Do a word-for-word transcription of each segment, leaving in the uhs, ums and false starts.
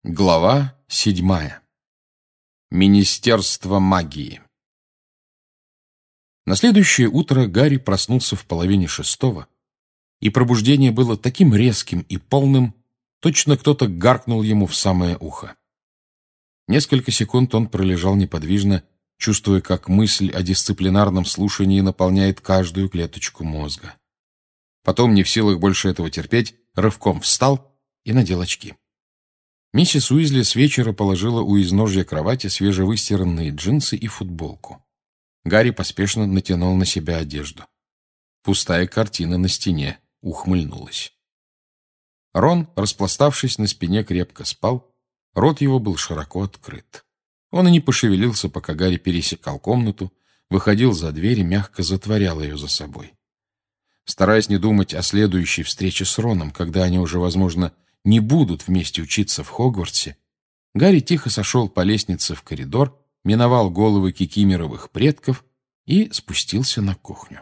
Глава седьмая. Министерство магии. На следующее утро Гарри проснулся в половине шестого, и пробуждение было таким резким и полным, точно кто-то гаркнул ему в самое ухо. Несколько секунд он пролежал неподвижно, чувствуя, как мысль о дисциплинарном слушании наполняет каждую клеточку мозга. Потом, не в силах больше этого терпеть, рывком встал и надел очки. Миссис Уизли с вечера положила у изножья кровати свежевыстиранные джинсы и футболку. Гарри поспешно натянул на себя одежду. Пустая картина на стене ухмыльнулась. Рон, распластавшись на спине, крепко спал. Рот его был широко открыт. Он и не пошевелился, пока Гарри пересекал комнату, выходил за дверь и мягко затворял ее за собой. Стараясь не думать о следующей встрече с Роном, когда они уже, возможно, не будут вместе учиться в Хогвартсе, Гарри тихо сошел по лестнице в коридор, миновал головы кикиморовых предков и спустился на кухню.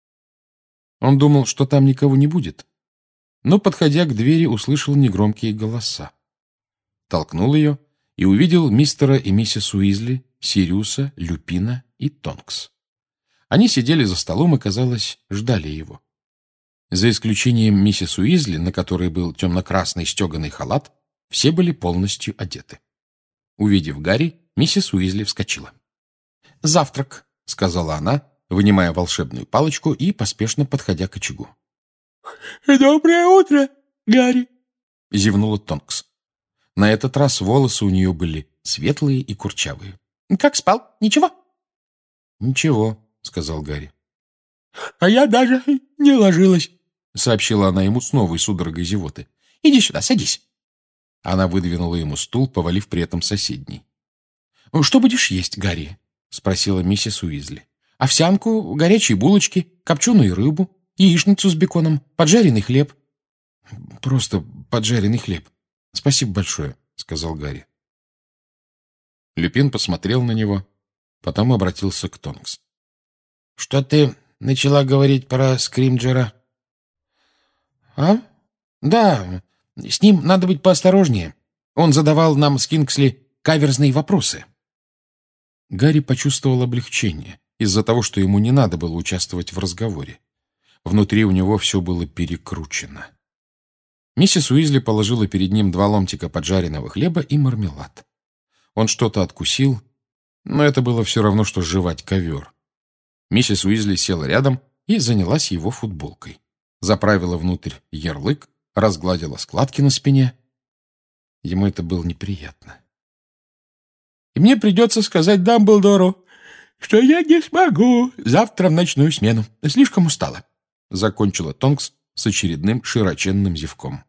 Он думал, что там никого не будет, но, подходя к двери, услышал негромкие голоса. Толкнул ее и увидел мистера и миссис Уизли, Сириуса, Люпина и Тонкс. Они сидели за столом и, казалось, ждали его. За исключением миссис Уизли, на которой был темно-красный стеганый халат, все были полностью одеты. Увидев Гарри, миссис Уизли вскочила. «Завтрак», — сказала она, вынимая волшебную палочку и поспешно подходя к очагу. «Доброе утро, Гарри», — зевнула Тонкс. На этот раз волосы у нее были светлые и курчавые. «Как спал? Ничего?» «Ничего», — сказал Гарри. «А я даже не ложилась», — сообщила она ему с новой судорогой зевоты. «Иди сюда, садись». Она выдвинула ему стул, повалив при этом соседний. «Что будешь есть, Гарри?» — спросила миссис Уизли. «Овсянку, горячие булочки, копченую рыбу, яичницу с беконом, поджаренный хлеб». «Просто поджаренный хлеб. Спасибо большое», — сказал Гарри. Люпин посмотрел на него, потом обратился к Тонкс. «Что ты начала говорить про Скримджера?» «А? Да, с ним надо быть поосторожнее. Он задавал нам с Кингсли каверзные вопросы». Гарри почувствовал облегчение из-за того, что ему не надо было участвовать в разговоре. Внутри у него все было перекручено. Миссис Уизли положила перед ним два ломтика поджаренного хлеба и мармелад. Он что-то откусил, но это было все равно, что жевать ковер. Миссис Уизли села рядом и занялась его футболкой. Заправила внутрь ярлык, разгладила складки на спине. Ему это было неприятно. «И мне придется сказать Дамблдору, что я не смогу завтра в ночную смену. Слишком устала», — закончила Тонкс с очередным широченным зевком.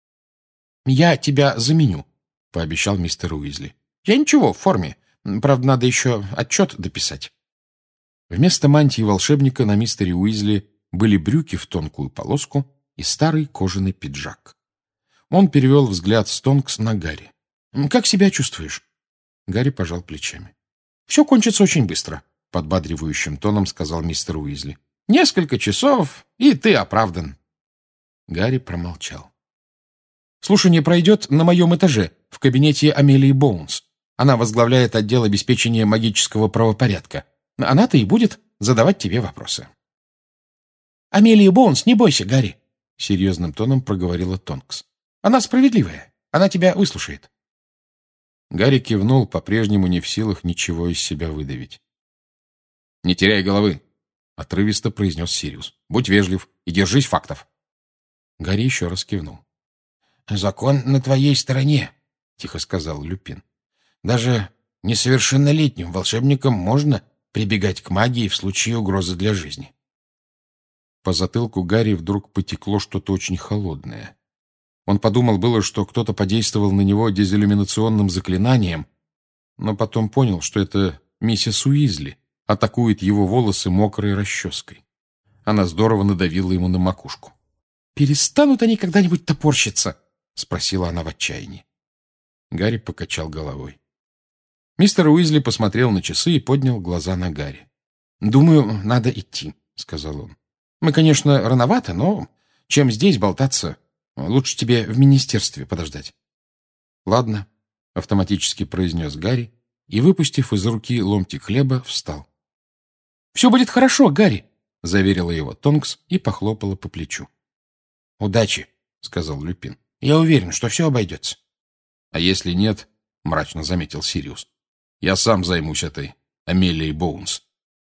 «Я тебя заменю», — пообещал мистер Уизли. «Я ничего, в форме. Правда, надо еще отчет дописать». Вместо мантии волшебника на мистере Уизли были брюки в тонкую полоску и старый кожаный пиджак. Он перевел взгляд с Тонкс на Гарри. «Как себя чувствуешь?» Гарри пожал плечами. «Все кончится очень быстро», — подбадривающим тоном сказал мистер Уизли. «Несколько часов, и ты оправдан». Гарри промолчал. «Слушание пройдет на моем этаже, в кабинете Амелии Боунс. Она возглавляет отдел обеспечения магического правопорядка. Она-то и будет задавать тебе вопросы». «Амелия Боунс, не бойся, Гарри», — серьезным тоном проговорила Тонкс. «Она справедливая. Она тебя выслушает». Гарри кивнул, по-прежнему не в силах ничего из себя выдавить. «Не теряй головы», — отрывисто произнес Сириус. «Будь вежлив и держись фактов». Гарри еще раз кивнул. «Закон на твоей стороне», — тихо сказал Люпин. «Даже несовершеннолетним волшебникам можно прибегать к магии в случае угрозы для жизни». По затылку Гарри вдруг потекло что-то очень холодное. Он подумал было, что кто-то подействовал на него дезиллюминационным заклинанием, но потом понял, что это миссис Уизли атакует его волосы мокрой расческой. Она здорово надавила ему на макушку. «Перестанут они когда-нибудь топорщиться?» — спросила она в отчаянии. Гарри покачал головой. Мистер Уизли посмотрел на часы и поднял глаза на Гарри. «Думаю, надо идти», — сказал он. «Мы, конечно, рановато, но чем здесь болтаться? Лучше тебе в министерстве подождать». «Ладно», автоматически произнес Гарри и, выпустив из руки ломтик хлеба, встал. «Все будет хорошо, Гарри», — заверила его Тонкс и похлопала по плечу. «Удачи», — сказал Люпин. «Я уверен, что все обойдется». «А если нет, — мрачно заметил Сириус, — я сам займусь этой Амелией Боунс».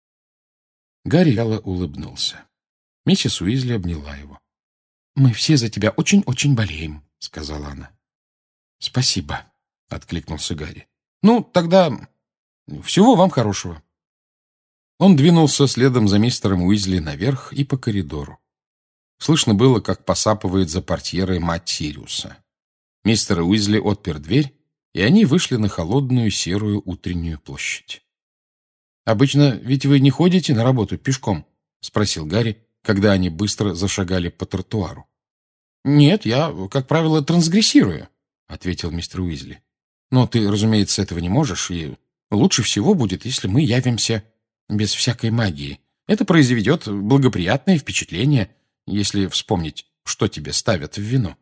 Гарри вяло улыбнулся. Миссис Уизли обняла его. «Мы все за тебя очень-очень болеем», — сказала она. «Спасибо», — откликнулся Гарри. «Ну, тогда всего вам хорошего». Он двинулся следом за мистером Уизли наверх и по коридору. Слышно было, как посапывает за портьерой мать Сириуса. Мистер Уизли отпер дверь, и они вышли на холодную серую утреннюю площадь. «Обычно ведь вы не ходите на работу пешком?» — спросил Гарри, когда они быстро зашагали по тротуару. «Нет, я, как правило, трансгрессирую», — ответил мистер Уизли. «Но ты, разумеется, этого не можешь, и лучше всего будет, если мы явимся без всякой магии. Это произведет благоприятное впечатление, если вспомнить, что тебе ставят в вино».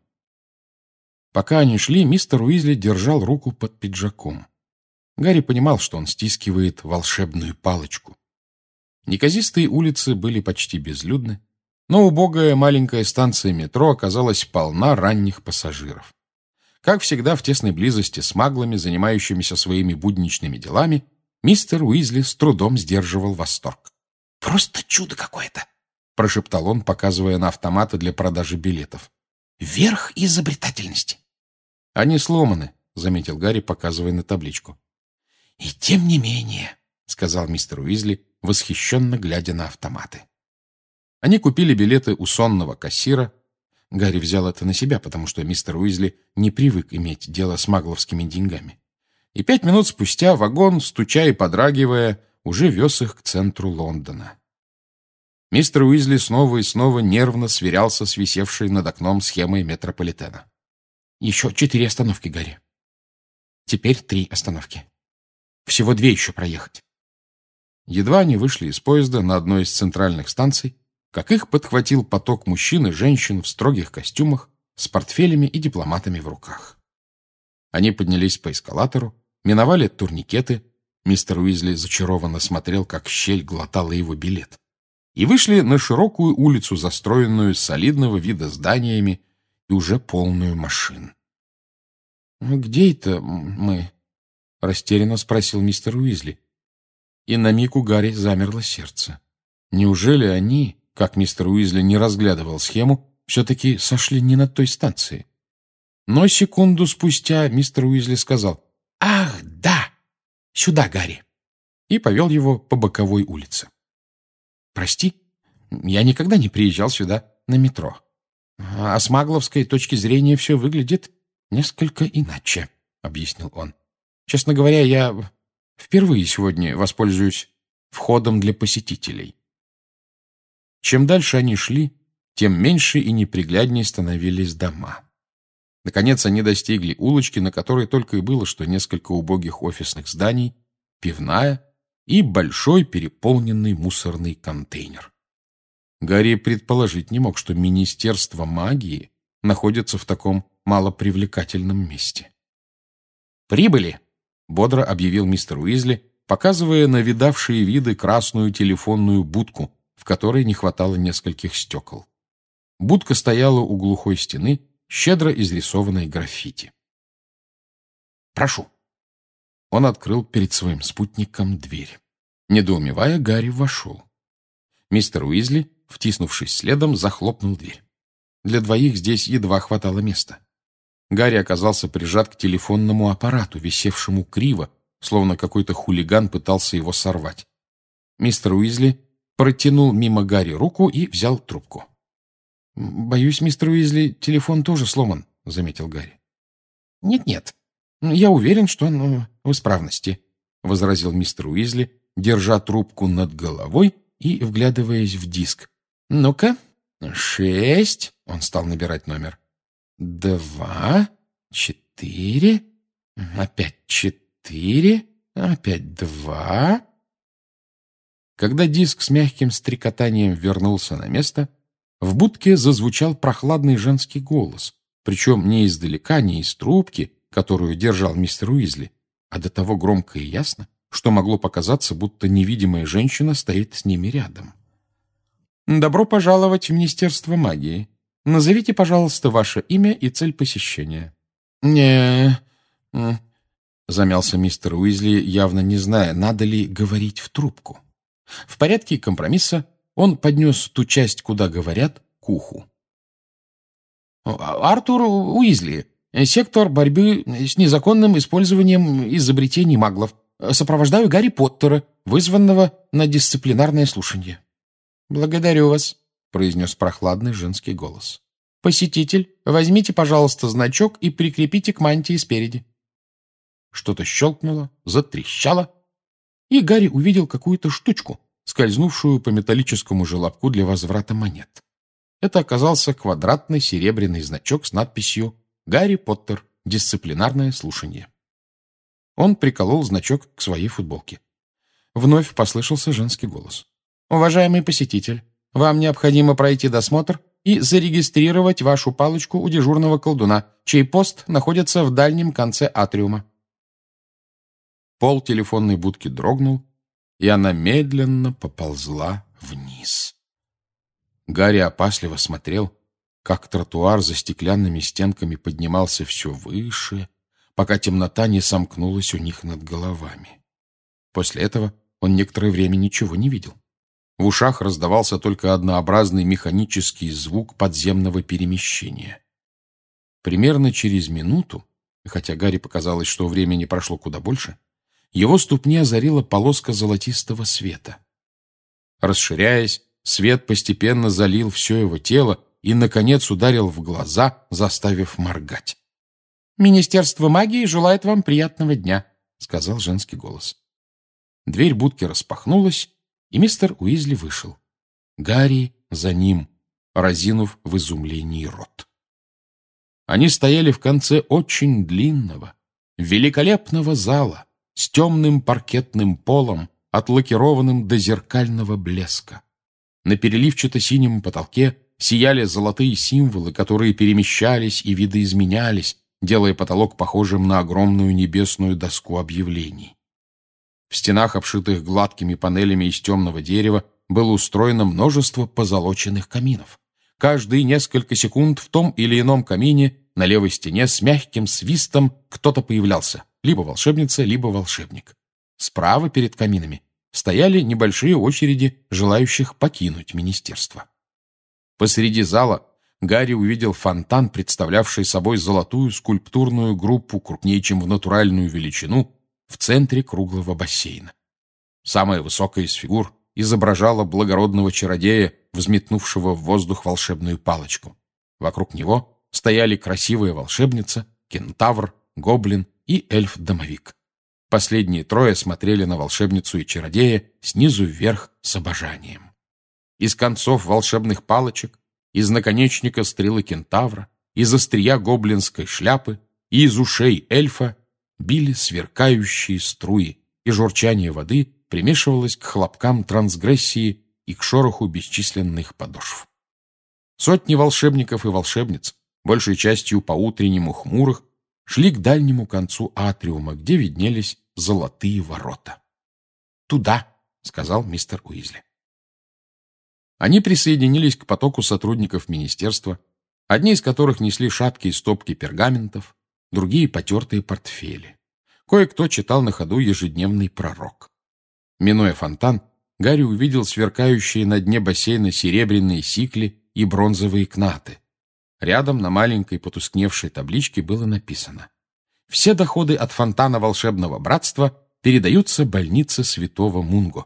Пока они шли, мистер Уизли держал руку под пиджаком. Гарри понимал, что он стискивает волшебную палочку. Неказистые улицы были почти безлюдны, но убогая маленькая станция метро оказалась полна ранних пассажиров. Как всегда, в тесной близости с маглами, занимающимися своими будничными делами, мистер Уизли с трудом сдерживал восторг. «Просто чудо какое-то!» — прошептал он, показывая на автоматы для продажи билетов. «Верх изобретательности!» «Они сломаны», — заметил Гарри, показывая на табличку. «И тем не менее», — сказал мистер Уизли, восхищенно глядя на автоматы. Они купили билеты у сонного кассира. Гарри взял это на себя, потому что мистер Уизли не привык иметь дело с магловскими деньгами. И пять минут спустя вагон, стуча и подрагивая, уже вез их к центру Лондона. Мистер Уизли снова и снова нервно сверялся с висевшей над окном схемой метрополитена. «Еще четыре остановки, Гарри. Теперь три остановки. Всего две еще проехать». Едва они вышли из поезда на одной из центральных станций, как их подхватил поток мужчин и женщин в строгих костюмах с портфелями и дипломатами в руках. Они поднялись по эскалатору, миновали турникеты, мистер Уизли зачарованно смотрел, как щель глотала его билет, и вышли на широкую улицу, застроенную солидного вида зданиями и уже полную машин. «Где это мы?» — растерянно спросил мистер Уизли. И на миг у Гарри замерло сердце. Неужели они, как мистер Уизли не разглядывал схему, все-таки сошли не на той станции? Но секунду спустя мистер Уизли сказал: «Ах, да! Сюда, Гарри!» и повел его по боковой улице. «Прости, я никогда не приезжал сюда на метро. А с магловской точки зрения все выглядит несколько иначе», — объяснил он. «Честно говоря, я впервые сегодня воспользуюсь входом для посетителей». Чем дальше они шли, тем меньше и непригляднее становились дома. Наконец они достигли улочки, на которой только и было что несколько убогих офисных зданий, пивная и большой переполненный мусорный контейнер. Гарри предположить не мог, что Министерство магии находится в таком малопривлекательном месте. «Прибыли!» — бодро объявил мистер Уизли, показывая на видавшие виды красную телефонную будку, в которой не хватало нескольких стекол. Будка стояла у глухой стены, щедро изрисованной граффити. «Прошу». Он открыл перед своим спутником дверь. Недоумевая, Гарри вошел. Мистер Уизли, втиснувшись следом, захлопнул дверь. Для двоих здесь едва хватало места. Гарри оказался прижат к телефонному аппарату, висевшему криво, словно какой-то хулиган пытался его сорвать. Мистер Уизли протянул мимо Гарри руку и взял трубку. «Боюсь, мистер Уизли, телефон тоже сломан», — заметил Гарри. «Нет-нет, я уверен, что он в исправности», — возразил мистер Уизли, держа трубку над головой и вглядываясь в диск. «Ну-ка, шесть», — он стал набирать номер, «два, четыре, опять четыре, опять два». Когда диск с мягким стрекотанием вернулся на место, в будке зазвучал прохладный женский голос, причем не издалека, не из трубки, которую держал мистер Уизли, а до того громко и ясно, что могло показаться, будто невидимая женщина стоит с ними рядом. «Добро пожаловать в Министерство магии. Назовите, пожалуйста, ваше имя и цель посещения». не замялся мистер Уизли, явно не зная, надо ли говорить в трубку. В порядке компромисса он поднес ту часть, куда говорят, к уху. «Артур Уизли, сектор борьбы с незаконным использованием изобретений маглов. Сопровождаю Гарри Поттера, вызванного на дисциплинарное слушание». «Благодарю вас», — произнес прохладный женский голос. «Посетитель, возьмите, пожалуйста, значок и прикрепите к мантии спереди». Что-то щелкнуло, затрещало, и Гарри увидел какую-то штучку, скользнувшую по металлическому желобку для возврата монет. Это оказался квадратный серебряный значок с надписью «Гарри Поттер. Дисциплинарное слушание». Он приколол значок к своей футболке. Вновь послышался женский голос. «Уважаемый посетитель, вам необходимо пройти досмотр и зарегистрировать вашу палочку у дежурного колдуна, чей пост находится в дальнем конце атриума». Пол телефонной будки дрогнул, и она медленно поползла вниз. Гарри опасливо смотрел, как тротуар за стеклянными стенками поднимался все выше, пока темнота не сомкнулась у них над головами. После этого он некоторое время ничего не видел. В ушах раздавался только однообразный механический звук подземного перемещения. Примерно через минуту, хотя Гарри показалось, что времени прошло куда больше, его ступни озарила полоска золотистого света. Расширяясь, свет постепенно залил все его тело и, наконец, ударил в глаза, заставив моргать. «Министерство магии желает вам приятного дня», — сказал женский голос. Дверь будки распахнулась, и мистер Уизли вышел. Гарри за ним, разинув в изумлении рот. Они стояли в конце очень длинного, великолепного зала с темным паркетным полом, отлакированным до зеркального блеска. На переливчато-синем потолке сияли золотые символы, которые перемещались и видоизменялись, делая потолок похожим на огромную небесную доску объявлений. В стенах, обшитых гладкими панелями из темного дерева, было устроено множество позолоченных каминов. Каждые несколько секунд в том или ином камине на левой стене с мягким свистом кто-то появлялся, либо волшебница, либо волшебник. Справа перед каминами стояли небольшие очереди желающих покинуть министерство. Посреди зала Гарри увидел фонтан, представлявший собой золотую скульптурную группу крупнее, чем в натуральную величину, в центре круглого бассейна. Самая высокая из фигур изображала благородного чародея, взметнувшего в воздух волшебную палочку. Вокруг него стояли красивая волшебница, кентавр, гоблин и эльф-домовик. Последние трое смотрели на волшебницу и чародея снизу вверх с обожанием. Из концов волшебных палочек, из наконечника стрелы кентавра, из острия гоблинской шляпы и из ушей эльфа били сверкающие струи, и журчание воды примешивалось к хлопкам трансгрессии и к шороху бесчисленных подошв. Сотни волшебников и волшебниц, большей частью по-утреннему хмурых, шли к дальнему концу атриума, где виднелись золотые ворота. «Туда», — сказал мистер Уизли. Они присоединились к потоку сотрудников министерства, одни из которых несли шапки и стопки пергаментов, другие — потертые портфели. Кое-кто читал на ходу ежедневный пророк. Минуя фонтан, Гарри увидел сверкающие на дне бассейна серебряные сикли и бронзовые кнаты. Рядом на маленькой потускневшей табличке было написано: «Все доходы от фонтана волшебного братства передаются больнице святого Мунго».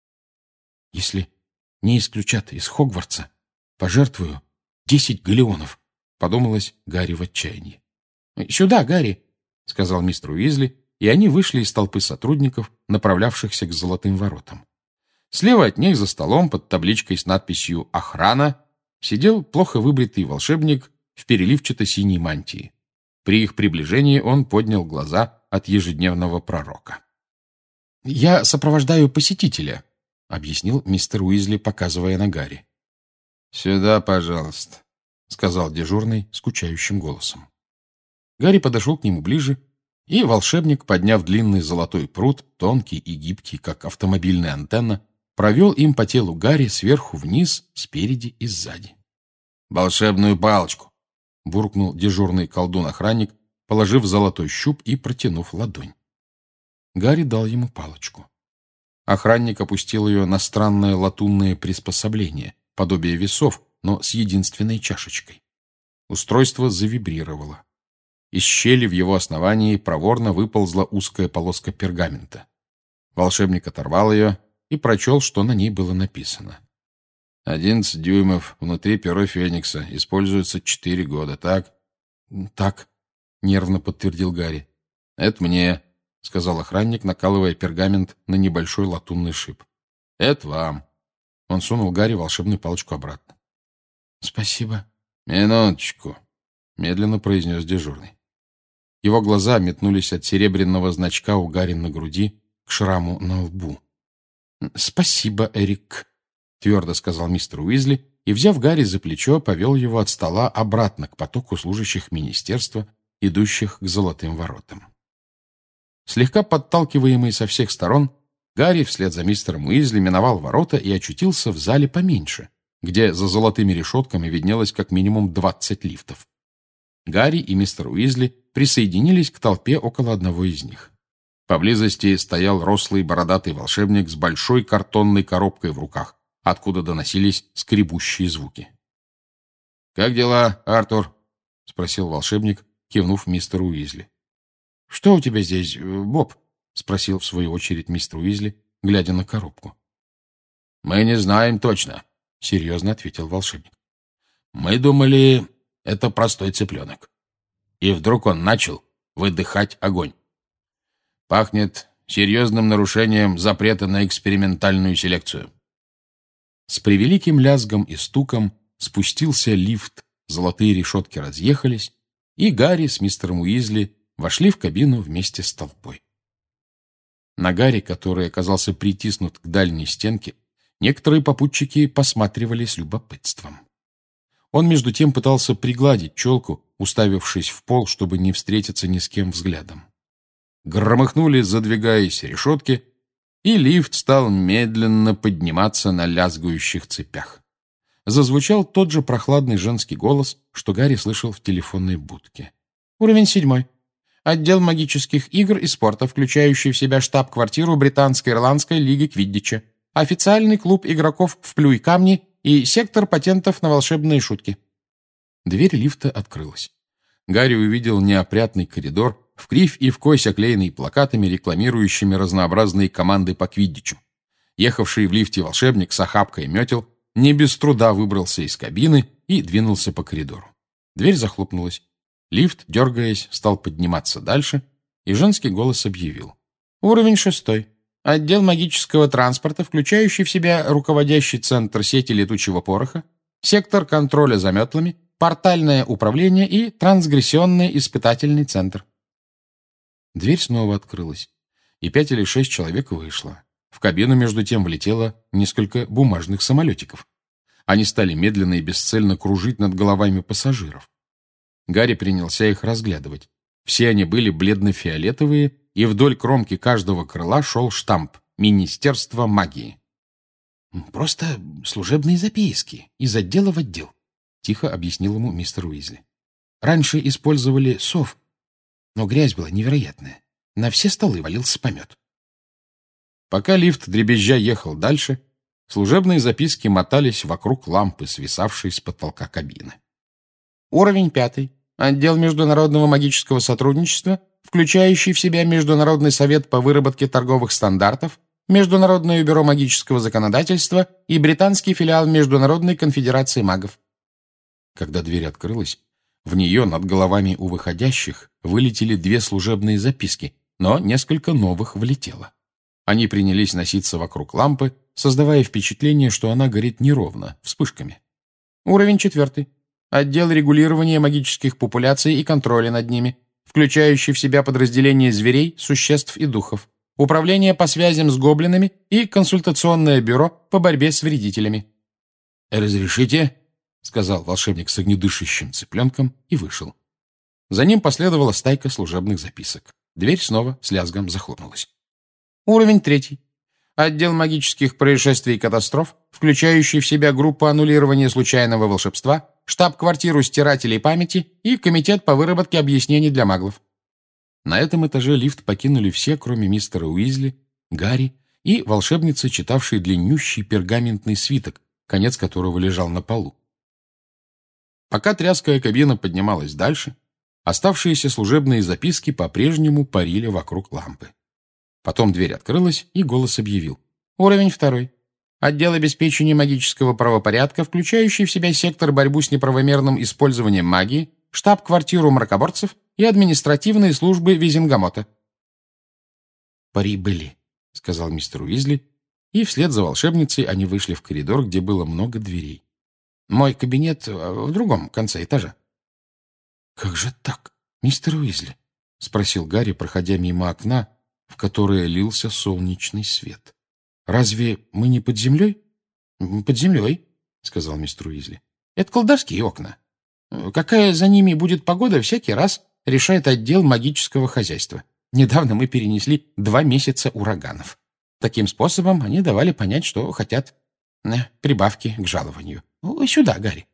«Если не исключат из Хогвартса, пожертвую десять галеонов», — подумалось Гарри в отчаянии. «Сюда, Гарри», — сказал мистер Уизли, и они вышли из толпы сотрудников, направлявшихся к золотым воротам. Слева от них за столом под табличкой с надписью «Охрана» сидел плохо выбритый волшебник в переливчато-синей мантии. При их приближении он поднял глаза от ежедневного пророка. «Я сопровождаю посетителя», — объяснил мистер Уизли, показывая на Гарри. «Сюда, пожалуйста», — сказал дежурный скучающим голосом. Гарри подошел к нему ближе, и волшебник, подняв длинный золотой прут, тонкий и гибкий, как автомобильная антенна, провел им по телу Гарри сверху вниз, спереди и сзади. «Волшебную палочку!» — буркнул дежурный колдун-охранник, положив золотой щуп и протянув ладонь. Гарри дал ему палочку. Охранник опустил ее на странное латунное приспособление, подобие весов, но с единственной чашечкой. Устройство завибрировало. Из щели в его основании проворно выползла узкая полоска пергамента. Волшебник оторвал ее и прочел, что на ней было написано. «Одиннадцать дюймов, внутри перо Феникса, используется четыре года, так?» «Так», — нервно подтвердил Гарри. «Это мне», — сказал охранник, накалывая пергамент на небольшой латунный шип. «Это вам». Он сунул Гарри волшебную палочку обратно. «Спасибо». «Минуточку», — медленно произнес дежурный. Его глаза метнулись от серебряного значка у Гарри на груди к шраму на лбу. «Спасибо, Эрик», — твердо сказал мистер Уизли, и, взяв Гарри за плечо, повел его от стола обратно к потоку служащих министерства, идущих к золотым воротам. Слегка подталкиваемый со всех сторон, Гарри вслед за мистером Уизли миновал ворота и очутился в зале поменьше, где за золотыми решетками виднелось как минимум двадцать лифтов. Гарри и мистер Уизли присоединились к толпе около одного из них. Поблизости стоял рослый бородатый волшебник с большой картонной коробкой в руках, откуда доносились скребущие звуки. «Как дела, Артур?» — спросил волшебник, кивнув мистеру Уизли. «Что у тебя здесь, Боб?» — спросил в свою очередь мистер Уизли, глядя на коробку. «Мы не знаем точно», — серьезно ответил волшебник. «Мы думали, это простой цыпленок. И вдруг он начал выдыхать огонь. Пахнет серьезным нарушением запрета на экспериментальную селекцию». С превеликим лязгом и стуком спустился лифт, золотые решетки разъехались, и Гарри с мистером Уизли вошли в кабину вместе с толпой. На Гарри, который оказался притиснут к дальней стенке, некоторые попутчики посматривали с любопытством. Он между тем пытался пригладить челку, уставившись в пол, чтобы не встретиться ни с кем взглядом. Громыхнули, задвигаясь, решетки, и лифт стал медленно подниматься на лязгающих цепях. Зазвучал тот же прохладный женский голос, что Гарри слышал в телефонной будке. «Уровень седьмой. Отдел магических игр и спорта, включающий в себя штаб-квартиру Британско-Ирландской лиги Квиддича, официальный клуб игроков в плюй-камни и сектор патентов на волшебные шутки». Дверь лифта открылась. Гарри увидел неопрятный коридор, в кривь и в кось оклеенный плакатами, рекламирующими разнообразные команды по квиддичу. Ехавший в лифте волшебник с охапкой метел не без труда выбрался из кабины и двинулся по коридору. Дверь захлопнулась. Лифт, дергаясь, стал подниматься дальше, и женский голос объявил. «Уровень шестой. Отдел магического транспорта, включающий в себя руководящий центр сети летучего пороха, сектор контроля за метлами, портальное управление и трансгрессионный испытательный центр». Дверь снова открылась, и пять или шесть человек вышло. В кабину, между тем, влетело несколько бумажных самолетиков. Они стали медленно и бесцельно кружить над головами пассажиров. Гарри принялся их разглядывать. Все они были бледно-фиолетовые, и вдоль кромки каждого крыла шел штамп «Министерство магии». «Просто служебные записки из отдела в отдел», — тихо объяснил ему мистер Уизли. «Раньше использовали сов, но грязь была невероятная. На все столы валился помет». Пока лифт дребезжа ехал дальше, служебные записки мотались вокруг лампы, свисавшей с потолка кабины. Уровень пятый. Отдел международного магического сотрудничества, включающий в себя Международный совет по выработке торговых стандартов, Международное бюро магического законодательства и британский филиал Международной конфедерации магов. Когда дверь открылась, в нее над головами у выходящих вылетели две служебные записки, но несколько новых влетело. Они принялись носиться вокруг лампы, создавая впечатление, что она горит неровно, вспышками. Уровень четвертый. Отдел регулирования магических популяций и контроля над ними, включающий в себя подразделения зверей, существ и духов, управление по связям с гоблинами и консультационное бюро по борьбе с вредителями. «Разрешите?» — сказал волшебник с огнедышащим цыпленком и вышел. За ним последовала стайка служебных записок. Дверь снова с лязгом захлопнулась. Уровень третий. Отдел магических происшествий и катастроф, включающий в себя группу аннулирования случайного волшебства, штаб-квартиру стирателей памяти и комитет по выработке объяснений для маглов. На этом этаже лифт покинули все, кроме мистера Уизли, Гарри и волшебницы, читавшей длиннющий пергаментный свиток, конец которого лежал на полу. Пока тряская кабина поднималась дальше, оставшиеся служебные записки по-прежнему парили вокруг лампы. Потом дверь открылась, и голос объявил. Уровень второй. Отдел обеспечения магического правопорядка, включающий в себя сектор борьбы с неправомерным использованием магии, штаб-квартиру мракоборцев и административные службы Визенгамота. «Прибыли», — сказал мистер Уизли, и вслед за волшебницей они вышли в коридор, где было много дверей. «Мой кабинет в другом конце этажа». «Как же так, мистер Уизли?» — спросил Гарри, проходя мимо окна, в которое лился солнечный свет. «Разве мы не под землей?» «Под землей», — сказал мистер Уизли. «Это колдовские окна. Какая за ними будет погода, всякий раз решает отдел магического хозяйства. Недавно мы перенесли два месяца ураганов. Таким способом они давали понять, что хотят э, прибавки к жалованию. Сюда, Гарри».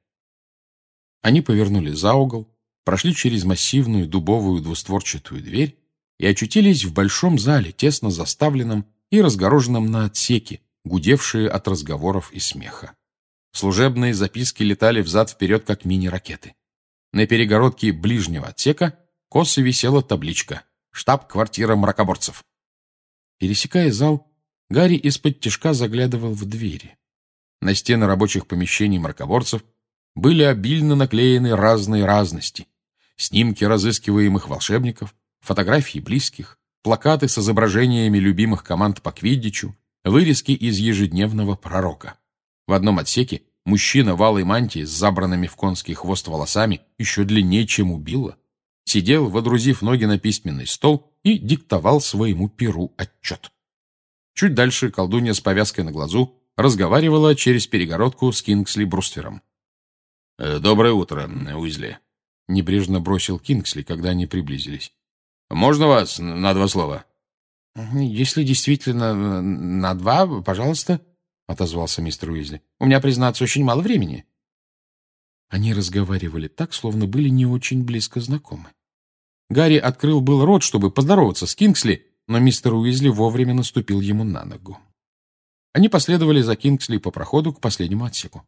Они повернули за угол, прошли через массивную дубовую двустворчатую дверь и очутились в большом зале, тесно заставленном и разгороженном на отсеки, гудевшие от разговоров и смеха. Служебные записки летали взад-вперед, как мини-ракеты. На перегородке ближнего отсека косо висела табличка «Штаб-квартира мракоборцев». Пересекая зал, Гарри из-под тишка заглядывал в двери. На стены рабочих помещений мракоборцев были обильно наклеены разные разности. Снимки разыскиваемых волшебников, фотографии близких, плакаты с изображениями любимых команд по квиддичу, вырезки из ежедневного пророка. В одном отсеке мужчина в алой мантии с забранными в конский хвост волосами, еще длиннее, чем у Билла, сидел, водрузив ноги на письменный стол и диктовал своему перу отчет. Чуть дальше колдунья с повязкой на глазу разговаривала через перегородку с Кингсли Бруствером. «Доброе утро, Уизли», — небрежно бросил Кингсли, когда они приблизились. «Можно вас на два слова?» «Если действительно на два, пожалуйста», — отозвался мистер Уизли. «У меня, признаться, очень мало времени». Они разговаривали так, словно были не очень близко знакомы. Гарри открыл был рот, чтобы поздороваться с Кингсли, но мистер Уизли вовремя наступил ему на ногу. Они последовали за Кингсли по проходу к последнему отсеку.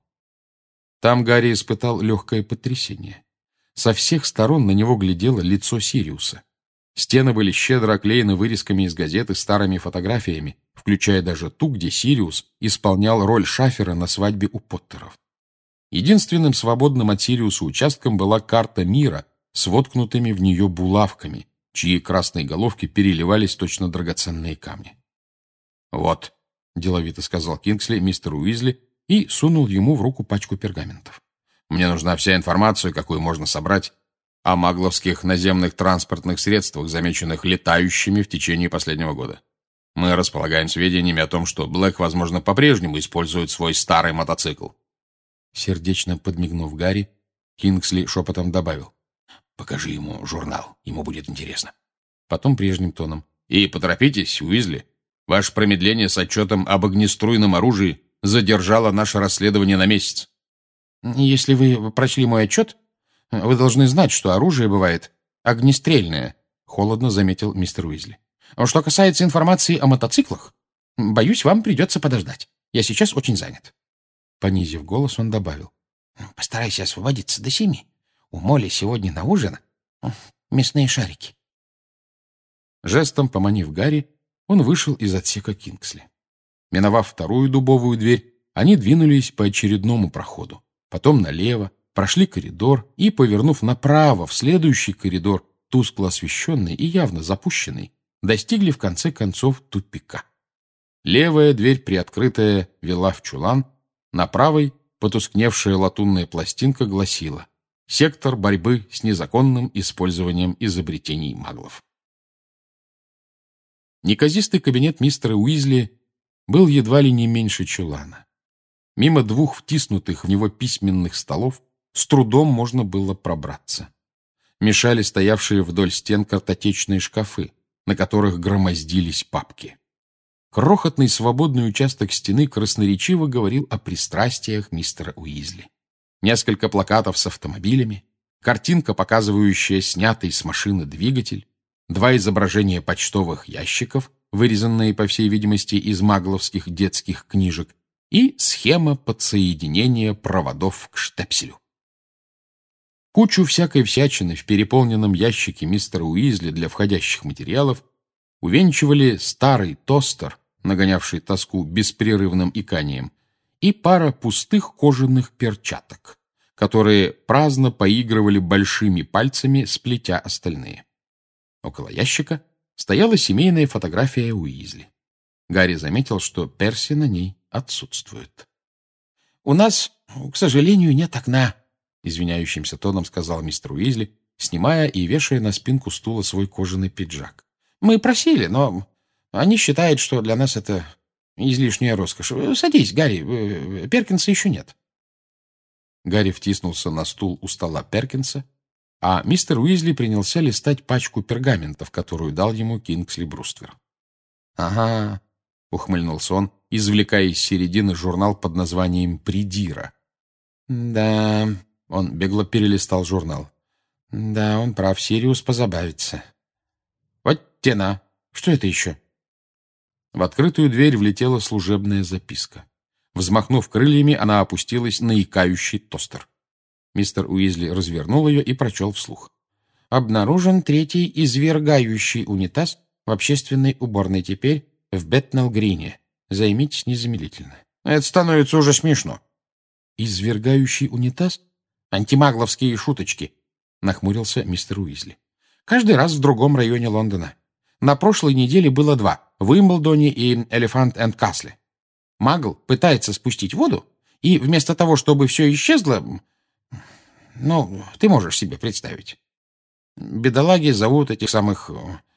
Там Гарри испытал легкое потрясение. Со всех сторон на него глядело лицо Сириуса. Стены были щедро оклеены вырезками из газет и старыми фотографиями, включая даже ту, где Сириус исполнял роль шафера на свадьбе у Поттеров. Единственным свободным от Сириуса участком была карта мира с воткнутыми в нее булавками, чьи красные головки переливались точно драгоценные камни. «Вот», — деловито сказал Кингсли мистеру Уизли и сунул ему в руку пачку пергаментов. «Мне нужна вся информация, какую можно собрать о магловских наземных транспортных средствах, замеченных летающими в течение последнего года. Мы располагаем сведениями о том, что Блэк, возможно, по-прежнему использует свой старый мотоцикл». Сердечно подмигнув Гарри, Кингсли шепотом добавил: «Покажи ему журнал, ему будет интересно». Потом прежним тоном: «И поторопитесь, Уизли. Ваше промедление с отчетом об огнеструйном оружии задержало наше расследование на месяц». «Если вы прочли мой отчет, вы должны знать, что оружие бывает огнестрельное», — холодно заметил мистер Уизли. «Что касается информации о мотоциклах, боюсь, вам придется подождать. Я сейчас очень занят». Понизив голос, он добавил: «Постарайся освободиться до семи. У Молли сегодня на ужин мясные шарики». Жестом поманив Гарри, он вышел из отсека Кингсли. Миновав вторую дубовую дверь, они двинулись по очередному проходу, потом налево, прошли коридор и, повернув направо в следующий коридор, тускло освещенный и явно запущенный, достигли в конце концов тупика. Левая дверь, приоткрытая, вела в чулан, на правой потускневшая латунная пластинка гласила: «Сектор борьбы с незаконным использованием изобретений маглов». Неказистый кабинет мистера Уизли был едва ли не меньше чулана. Мимо двух втиснутых в него письменных столов с трудом можно было пробраться. мешали стоявшие вдоль стен картотечные шкафы, на которых громоздились папки. Крохотный свободный участок стены красноречиво говорил о пристрастиях мистера Уизли. Несколько плакатов с автомобилями, картинка, показывающая снятый с машины двигатель, два изображения почтовых ящиков, вырезанные, по всей видимости, из магловских детских книжек, и схема подсоединения проводов к штепселю. Кучу всякой всячины в переполненном ящике мистера Уизли для входящих материалов увенчивали старый тостер, нагонявший тоску беспрерывным иканием, и пара пустых кожаных перчаток, которые праздно поигрывали большими пальцами, сплетя остальные. Около ящика стояла семейная фотография Уизли. Гарри заметил, что Перси на ней отсутствует. «У нас, к сожалению, нет окна», — извиняющимся тоном сказал мистер Уизли, снимая и вешая на спинку стула свой кожаный пиджак. «Мы просили, но они считают, что для нас это излишняя роскошь. Садись, Гарри, Перкинса еще нет». Гарри втиснулся на стул у стола Перкинса, а мистер Уизли принялся листать пачку пергаментов, которую дал ему Кингсли Бруствер. «Ага», — ухмыльнулся он, извлекая из середины журнал под названием «Придира». «Да», — он бегло перелистал журнал. «Да, он прав, Сириус позабавится». «Вот тена. Что это еще?» В открытую дверь влетела служебная записка. Взмахнув крыльями, она опустилась на икающий тостер. Мистер Уизли развернул ее и прочел вслух. «Обнаружен третий извергающий унитаз в общественной уборной теперь в Бетнелл-Грине. Займитесь незамедлительно». «Это становится уже смешно». «Извергающий унитаз? Антимагловские шуточки», — нахмурился мистер Уизли. «Каждый раз в другом районе Лондона. На прошлой неделе было два — в Уимблдоне и Элефант энд Касле. Магл пытается спустить воду, и вместо того, чтобы все исчезло... Ну, ты можешь себе представить. Бедолаги зовут этих самых...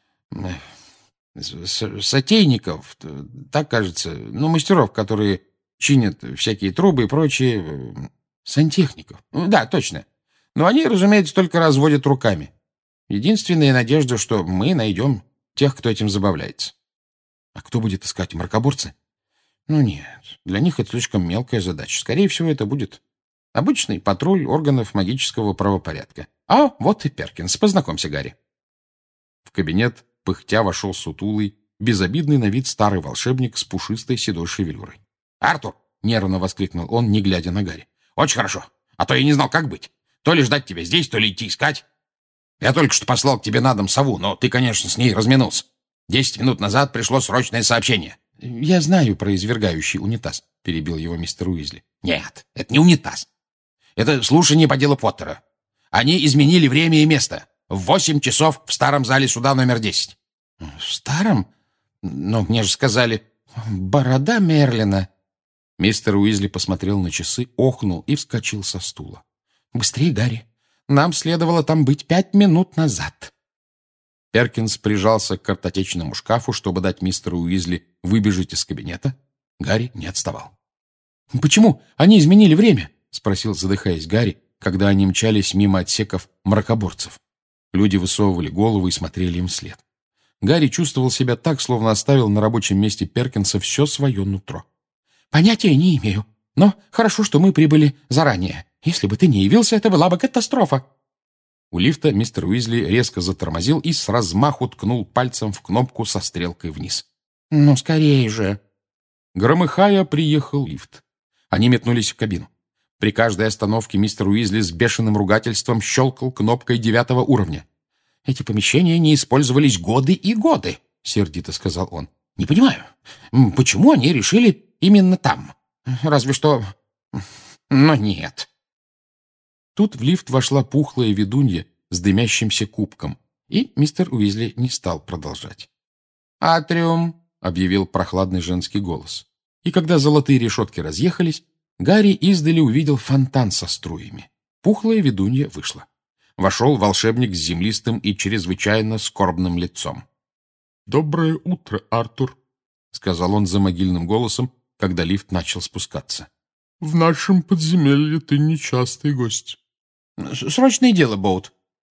сотейников, так кажется, ну, мастеров, которые чинят всякие трубы и прочие... Сантехников. Да, точно. Но они, разумеется, только разводят руками. Единственная надежда, что мы найдем тех, кто этим забавляется. А кто будет искать, мракоборцы? Ну нет, для них это слишком мелкая задача. Скорее всего, это будет обычный патруль органов магического правопорядка. А вот и Перкинс. Познакомься, Гарри. В кабинет пыхтя вошел сутулый, безобидный на вид старый волшебник с пушистой седой шевелюрой. «Артур!» — нервно воскликнул он, не глядя на Гарри. «Очень хорошо. А то я не знал, как быть. То ли ждать тебя здесь, то ли идти искать. Я только что послал к тебе на дом сову, но ты, конечно, с ней разминулся. Десять минут назад пришло срочное сообщение». «Я знаю про извергающий унитаз», — перебил его мистер Уизли. «Нет, это не унитаз. Это слушание по делу Поттера. Они изменили время и место. В восемь часов в старом зале суда номер десять». «В старом? Но мне же сказали... Борода Мерлина». Мистер Уизли посмотрел на часы, охнул и вскочил со стула. «Быстрее, Гарри. Нам следовало там быть пять минут назад». Перкинс прижался к картотечному шкафу, чтобы дать мистеру Уизли выбежать из кабинета. Гарри не отставал. «Почему они изменили время?» — спросил, задыхаясь, Гарри, когда они мчались мимо отсеков мракоборцев. Люди высовывали головы и смотрели им вслед. Гарри чувствовал себя так, словно оставил на рабочем месте Перкинса все свое нутро. «Понятия не имею. Но хорошо, что мы прибыли заранее. Если бы ты не явился, это была бы катастрофа». У лифта мистер Уизли резко затормозил и с размаху ткнул пальцем в кнопку со стрелкой вниз. «Ну, скорее же!» Громыхая, приехал лифт. Они метнулись в кабину. При каждой остановке мистер Уизли с бешеным ругательством щелкал кнопкой девятого уровня. «Эти помещения не использовались годы и годы», — сердито сказал он. «Не понимаю, почему они решили именно там? Разве что... Но нет». Тут в лифт вошла пухлая ведунья с дымящимся кубком, и мистер Уизли не стал продолжать. «Атриум», — объявил прохладный женский голос. И когда золотые решетки разъехались, Гарри издали увидел фонтан со струями. Пухлая ведунья вышла. Вошел волшебник с землистым и чрезвычайно скорбным лицом. «Доброе утро, Артур», — сказал он замогильным голосом, когда лифт начал спускаться. «В нашем подземелье ты нечастый гость». «Срочное дело, Боут»,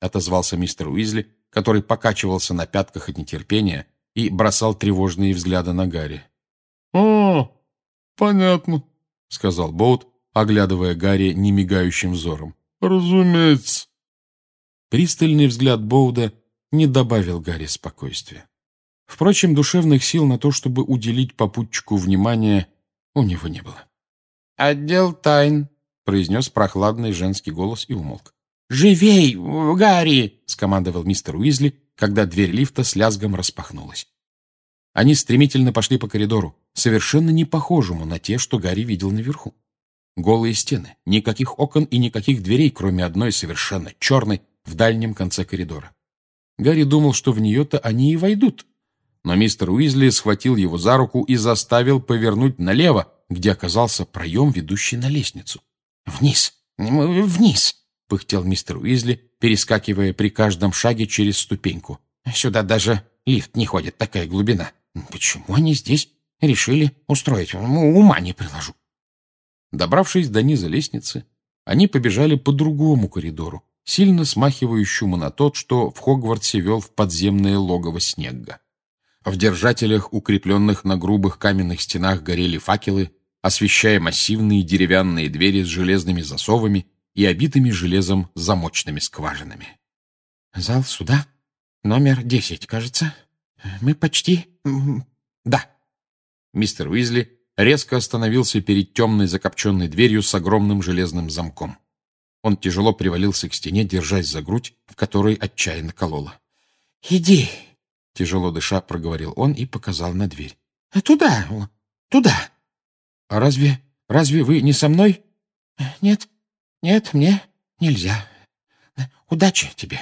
отозвался мистер Уизли, который покачивался на пятках от нетерпения и бросал тревожные взгляды на Гарри. «О, понятно», — сказал Боут, оглядывая Гарри немигающим взором. «Разумеется». Пристальный взгляд Боуда не добавил Гарри спокойствия. Впрочем, душевных сил на то, чтобы уделить попутчику внимание, у него не было. «Отдел тайн», — произнес прохладный женский голос и умолк. «Живей, Гарри!» — скомандовал мистер Уизли, когда дверь лифта с лязгом распахнулась. Они стремительно пошли по коридору, совершенно не похожему на те, что Гарри видел наверху. Голые стены, никаких окон и никаких дверей, кроме одной совершенно черной в дальнем конце коридора. Гарри думал, что в нее-то они и войдут. Но мистер Уизли схватил его за руку и заставил повернуть налево, где оказался проем, ведущий на лестницу. «Вниз! Вниз!» — пыхтел мистер Уизли, перескакивая при каждом шаге через ступеньку. «Сюда даже лифт не ходит, такая глубина. Почему они здесь решили устроить? Ума не приложу». Добравшись до низа лестницы, они побежали по другому коридору, сильно смахивающему на тот, что в Хогвартсе вел в подземное логово Снегга. В держателях, укрепленных на грубых каменных стенах, горели факелы, освещая массивные деревянные двери с железными засовами и обитыми железом замочными скважинами. «Зал суда? Номер десять, кажется. Мы почти... да». Мистер Уизли резко остановился перед темной закопченной дверью с огромным железным замком. Он тяжело привалился к стене, держась за грудь, в которой отчаянно кололо. «Иди!» — тяжело дыша проговорил он и показал на дверь. «Туда, туда!» «А разве, разве вы не со мной?» «Нет, нет, мне нельзя. Удачи тебе!»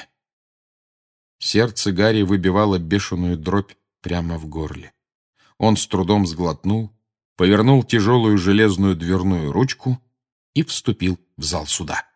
Сердце Гарри выбивало бешеную дробь прямо в горле. Он с трудом сглотнул, повернул тяжелую железную дверную ручку и вступил в зал суда.